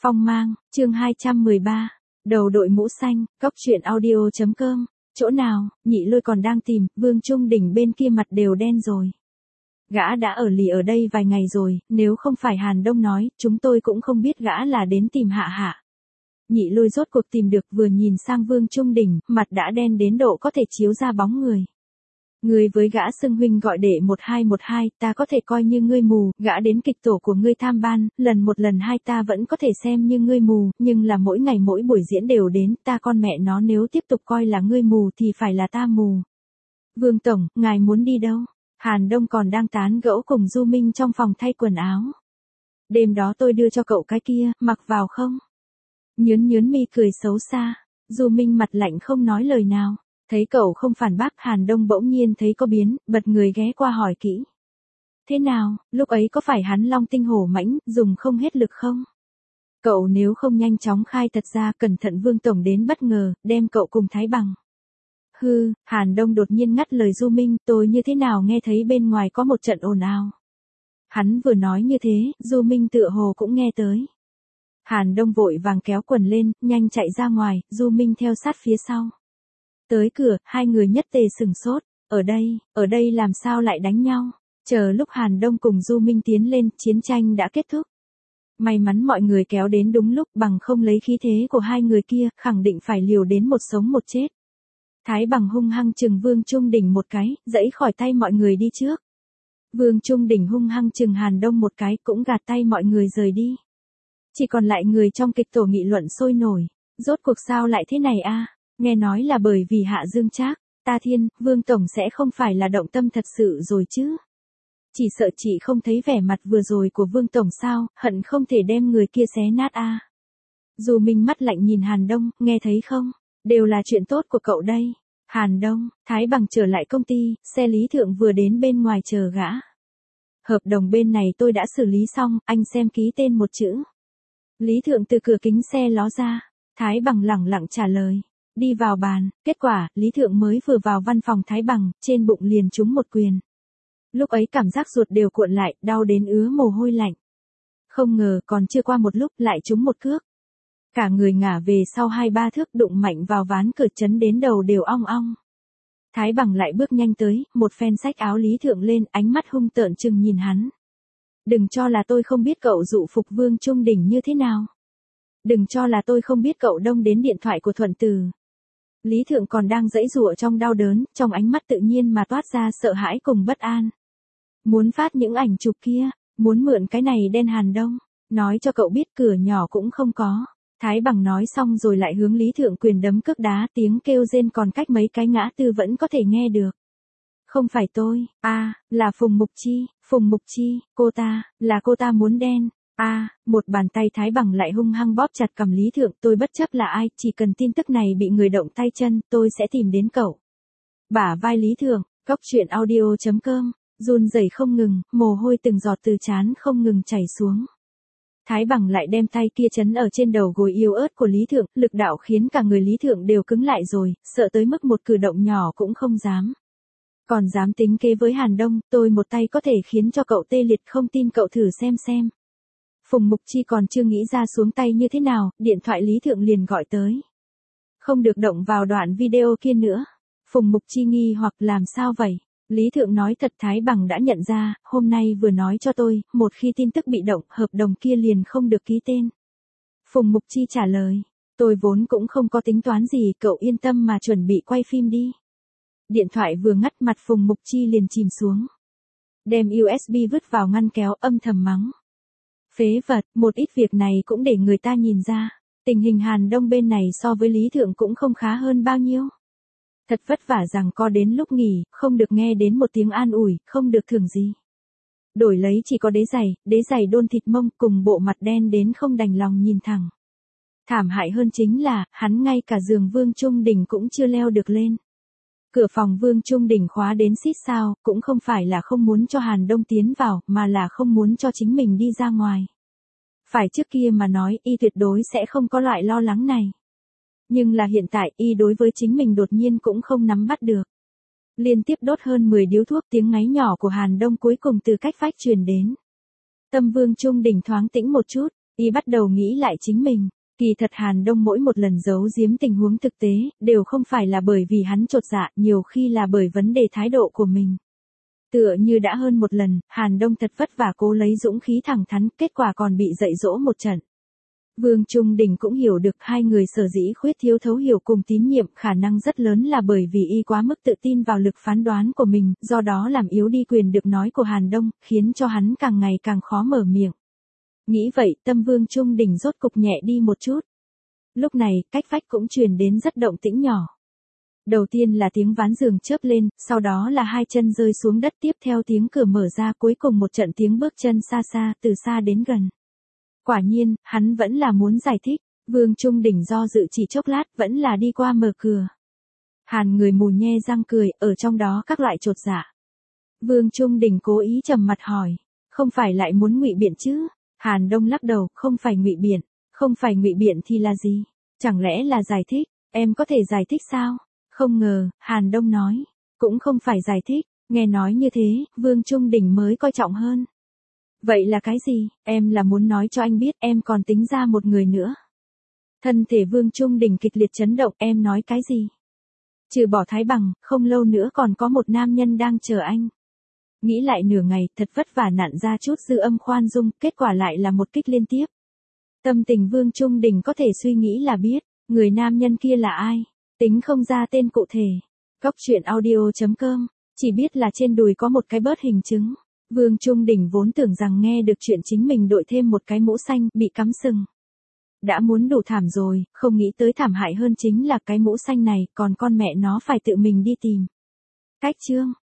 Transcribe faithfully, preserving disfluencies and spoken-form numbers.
Phong mang, chương hai trăm mười ba, đầu đội mũ xanh, cóc truyện audio chấm com, chỗ nào, Nhị Lôi còn đang tìm, Vương Trung Đỉnh bên kia mặt đều đen rồi. Gã đã ở lì ở đây vài ngày rồi, nếu không phải Hàn Đông nói, chúng tôi cũng không biết gã là đến tìm Hạ Hạ. Nhị Lôi rốt cuộc tìm được, vừa nhìn sang Vương Trung Đỉnh, mặt đã đen đến độ có thể chiếu ra bóng người. Ngươi với gã xưng huynh gọi đệ một hai một hai, ta có thể coi như ngươi mù, gã đến kịch tổ của ngươi tham ban, lần một lần hai ta vẫn có thể xem như ngươi mù, nhưng là mỗi ngày mỗi buổi diễn đều đến, ta con mẹ nó nếu tiếp tục coi là ngươi mù thì phải là ta mù. Vương Tổng, ngài muốn đi đâu? Hàn Đông còn đang tán gẫu cùng Du Minh trong phòng thay quần áo. Đêm đó tôi đưa cho cậu cái kia, mặc vào không? Nhướn nhướn mi cười xấu xa, Du Minh mặt lạnh không nói lời nào. Thấy cậu không phản bác, Hàn Đông bỗng nhiên thấy có biến, bật người ghé qua hỏi kỹ. Thế nào, lúc ấy có phải hắn long tinh hổ mãnh, dùng không hết lực không? Cậu nếu không nhanh chóng khai thật ra, cẩn thận Vương Tổng đến bất ngờ, đem cậu cùng Thái Bằng. Hư, Hàn Đông đột nhiên ngắt lời Du Minh, tôi như thế nào nghe thấy bên ngoài có một trận ồn ào. Hắn vừa nói như thế, Du Minh tựa hồ cũng nghe tới. Hàn Đông vội vàng kéo quần lên, nhanh chạy ra ngoài, Du Minh theo sát phía sau. Tới cửa, hai người nhất tề sửng sốt, ở đây, ở đây làm sao lại đánh nhau, chờ lúc Hàn Đông cùng Du Minh tiến lên, chiến tranh đã kết thúc. May mắn mọi người kéo đến đúng lúc, bằng không lấy khí thế của hai người kia, khẳng định phải liều đến một sống một chết. Thái Bằng hung hăng chừng Vương Trung Đỉnh một cái, giãy khỏi tay mọi người đi trước. Vương Trung Đỉnh hung hăng chừng Hàn Đông một cái, cũng gạt tay mọi người rời đi. Chỉ còn lại người trong kịch tổ nghị luận sôi nổi, rốt cuộc sao lại thế này a? Nghe nói là bởi vì Hạ Dương Trác, ta thiên, Vương Tổng sẽ không phải là động tâm thật sự rồi chứ. Chỉ sợ chị không thấy vẻ mặt vừa rồi của Vương Tổng sao, hận không thể đem người kia xé nát a. Du Minh mắt lạnh nhìn Hàn Đông, nghe thấy không, đều là chuyện tốt của cậu đây. Hàn Đông, Thái Bằng trở lại công ty, xe Lý Thượng vừa đến bên ngoài chờ gã. Hợp đồng bên này tôi đã xử lý xong, anh xem ký tên một chữ. Lý Thượng từ cửa kính xe ló ra, Thái Bằng lẳng lặng trả lời. Đi vào bàn, kết quả, Lý Thượng mới vừa vào văn phòng Thái Bằng, trên bụng liền trúng một quyền. Lúc ấy cảm giác ruột đều cuộn lại, đau đến ứa mồ hôi lạnh. Không ngờ, còn chưa qua một lúc, lại trúng một cước. Cả người ngả về sau hai ba thước đụng mạnh vào ván cửa chấn đến đầu đều ong ong. Thái Bằng lại bước nhanh tới, một phen xách áo Lý Thượng lên, ánh mắt hung tợn chừng nhìn hắn. Đừng cho là tôi không biết cậu dụ phục Vương Trung Đỉnh như thế nào. Đừng cho là tôi không biết cậu đông đến điện thoại của Thuận Từ. Lý Thượng còn đang giãy giụa trong đau đớn, trong ánh mắt tự nhiên mà toát ra sợ hãi cùng bất an. Muốn phát những ảnh chụp kia, muốn mượn cái này đen Hàn Đông, nói cho cậu biết cửa nhỏ cũng không có. Thái Bằng nói xong rồi lại hướng Lý Thượng quyền đấm cước đá, tiếng kêu rên còn cách mấy cái ngã tư vẫn có thể nghe được. Không phải tôi, a, à, là Phùng Mục Chi, Phùng Mục Chi, cô ta, là cô ta muốn đen. A, à, một bàn tay Thái Bằng lại hung hăng bóp chặt cầm Lý Thượng, tôi bất chấp là ai, chỉ cần tin tức này bị người động tay chân, tôi sẽ tìm đến cậu. Bả vai Lý Thượng, cóc truyện audio chấm com, run rẩy không ngừng, mồ hôi từng giọt từ trán không ngừng chảy xuống. Thái Bằng lại đem tay kia chấn ở trên đầu gối yếu ớt của Lý Thượng, lực đạo khiến cả người Lý Thượng đều cứng lại rồi, sợ tới mức một cử động nhỏ cũng không dám. Còn dám tính kế với Hàn Đông, tôi một tay có thể khiến cho cậu tê liệt, không tin cậu thử xem xem. Phùng Mục Chi còn chưa nghĩ ra xuống tay như thế nào, điện thoại Lý Thượng liền gọi tới. Không được động vào đoạn video kia nữa. Phùng Mục Chi nghi hoặc làm sao vậy? Lý Thượng nói thật, Thái Bằng đã nhận ra, hôm nay vừa nói cho tôi, một khi tin tức bị động, hợp đồng kia liền không được ký tên. Phùng Mục Chi trả lời, tôi vốn cũng không có tính toán gì, cậu yên tâm mà chuẩn bị quay phim đi. Điện thoại vừa ngắt, mặt Phùng Mục Chi liền chìm xuống. Đem u ét bê vứt vào ngăn kéo, âm thầm mắng. Phế vật, một ít việc này cũng để người ta nhìn ra, tình hình Hàn Đông bên này so với Lý Thượng cũng không khá hơn bao nhiêu. Thật vất vả rằng co đến lúc nghỉ, không được nghe đến một tiếng an ủi, không được thưởng gì. Đổi lấy chỉ có đế giày, đế giày đôn thịt mông cùng bộ mặt đen đến không đành lòng nhìn thẳng. Thảm hại hơn chính là, hắn ngay cả giường Vương Trung Đỉnh cũng chưa leo được lên. Cửa phòng Vương Trung Đỉnh khóa đến xít sao, cũng không phải là không muốn cho Hàn Đông tiến vào, mà là không muốn cho chính mình đi ra ngoài. Phải trước kia mà nói, y tuyệt đối sẽ không có loại lo lắng này. Nhưng là hiện tại, y đối với chính mình đột nhiên cũng không nắm bắt được. Liên tiếp đốt hơn mười điếu thuốc, tiếng ngáy nhỏ của Hàn Đông cuối cùng từ cách vách truyền đến. Tâm Vương Trung Đỉnh thoáng tĩnh một chút, Y bắt đầu nghĩ lại chính mình. Kỳ thật Hàn Đông mỗi một lần giấu giếm tình huống thực tế, đều không phải là bởi vì hắn chột dạ, nhiều khi là bởi vấn đề thái độ của mình. Tựa như đã hơn một lần, Hàn Đông thật vất vả cố lấy dũng khí thẳng thắn, kết quả còn bị dạy dỗ một trận. Vương Trung Đình cũng hiểu được hai người sở dĩ khuyết thiếu thấu hiểu cùng tín nhiệm, khả năng rất lớn là bởi vì y quá mức tự tin vào lực phán đoán của mình, do đó làm yếu đi quyền được nói của Hàn Đông, khiến cho hắn càng ngày càng khó mở miệng. Nghĩ vậy, tâm Vương Trung Đình rốt cục nhẹ đi một chút. Lúc này, cách vách cũng truyền đến rất động tĩnh nhỏ. Đầu tiên là tiếng ván giường chớp lên, sau đó là hai chân rơi xuống đất, tiếp theo tiếng cửa mở ra, cuối cùng một trận tiếng bước chân xa xa, từ xa đến gần. Quả nhiên, hắn vẫn là muốn giải thích, Vương Trung Đình do dự chỉ chốc lát, vẫn là đi qua mở cửa. Hàn người mù nhe răng cười, ở trong đó các loại chột dạ. Vương Trung Đình cố ý trầm mặt hỏi, không phải lại muốn ngụy biện chứ? Hàn Đông lắc đầu, không phải ngụy biện, không phải ngụy biện thì là gì? Chẳng lẽ là giải thích? Em có thể giải thích sao? Không ngờ, Hàn Đông nói, cũng không phải giải thích. Nghe nói như thế, Vương Trung Đình mới coi trọng hơn. Vậy là cái gì? Em là muốn nói cho anh biết em còn tính ra một người nữa. Thân thể Vương Trung Đình kịch liệt chấn động, em nói cái gì? Trừ bỏ Thái Bằng, không lâu nữa còn có một nam nhân đang chờ anh. Nghĩ lại nửa ngày, thật vất vả nặn ra chút dư âm khoan dung, kết quả lại là một kích liên tiếp. Tâm tình Vương Trung Đình có thể suy nghĩ là biết, người nam nhân kia là ai, tính không ra tên cụ thể. Cóc truyện audio chấm com, chỉ biết là trên đùi có một cái bớt hình trứng. Vương Trung Đình vốn tưởng rằng nghe được chuyện chính mình đội thêm một cái mũ xanh, bị cắm sừng. Đã muốn đủ thảm rồi, không nghĩ tới thảm hại hơn chính là cái mũ xanh này, còn con mẹ nó phải tự mình đi tìm. Cách chương